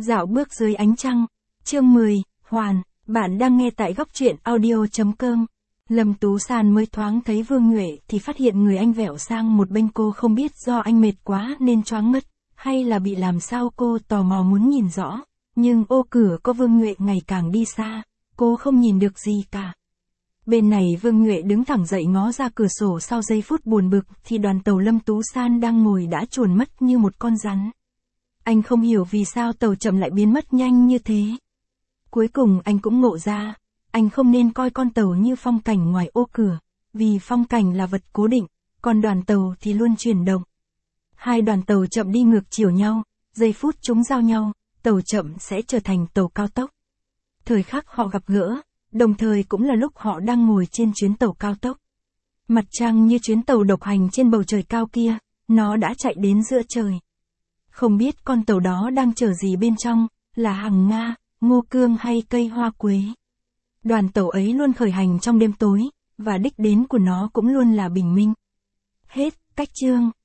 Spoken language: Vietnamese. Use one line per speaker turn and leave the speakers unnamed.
Dạo bước dưới ánh trăng, chương 10, Hoàn, bạn đang nghe tại góc truyện audio.com. Lâm Tú San mới thoáng thấy Vương Nhuệ thì phát hiện người anh vẹo sang một bên, cô không biết do anh mệt quá nên choáng mất, hay là bị làm sao, cô tò mò muốn nhìn rõ, nhưng ô cửa có Vương Nhuệ ngày càng đi xa, cô không nhìn được gì cả. Bên này Vương Nhuệ đứng thẳng dậy ngó ra cửa sổ, sau giây phút buồn bực thì đoàn tàu Lâm Tú San đang ngồi đã chuồn mất như một con rắn. Anh không hiểu vì sao tàu chậm lại biến mất nhanh như thế. Cuối cùng anh cũng ngộ ra, anh không nên coi con tàu như phong cảnh ngoài ô cửa, vì phong cảnh là vật cố định, còn đoàn tàu thì luôn chuyển động. Hai đoàn tàu chậm đi ngược chiều nhau, giây phút chúng giao nhau, tàu chậm sẽ trở thành tàu cao tốc. Thời khắc họ gặp gỡ, đồng thời cũng là lúc họ đang ngồi trên chuyến tàu cao tốc. Mặt trăng như chuyến tàu độc hành trên bầu trời cao kia, nó đã chạy đến giữa trời. Không biết con tàu đó đang chở gì bên trong, là hàng Nga, ngô cương hay cây hoa quế. Đoàn tàu ấy luôn khởi hành trong đêm tối, và đích đến của nó cũng luôn là bình minh. Hết, cách chương.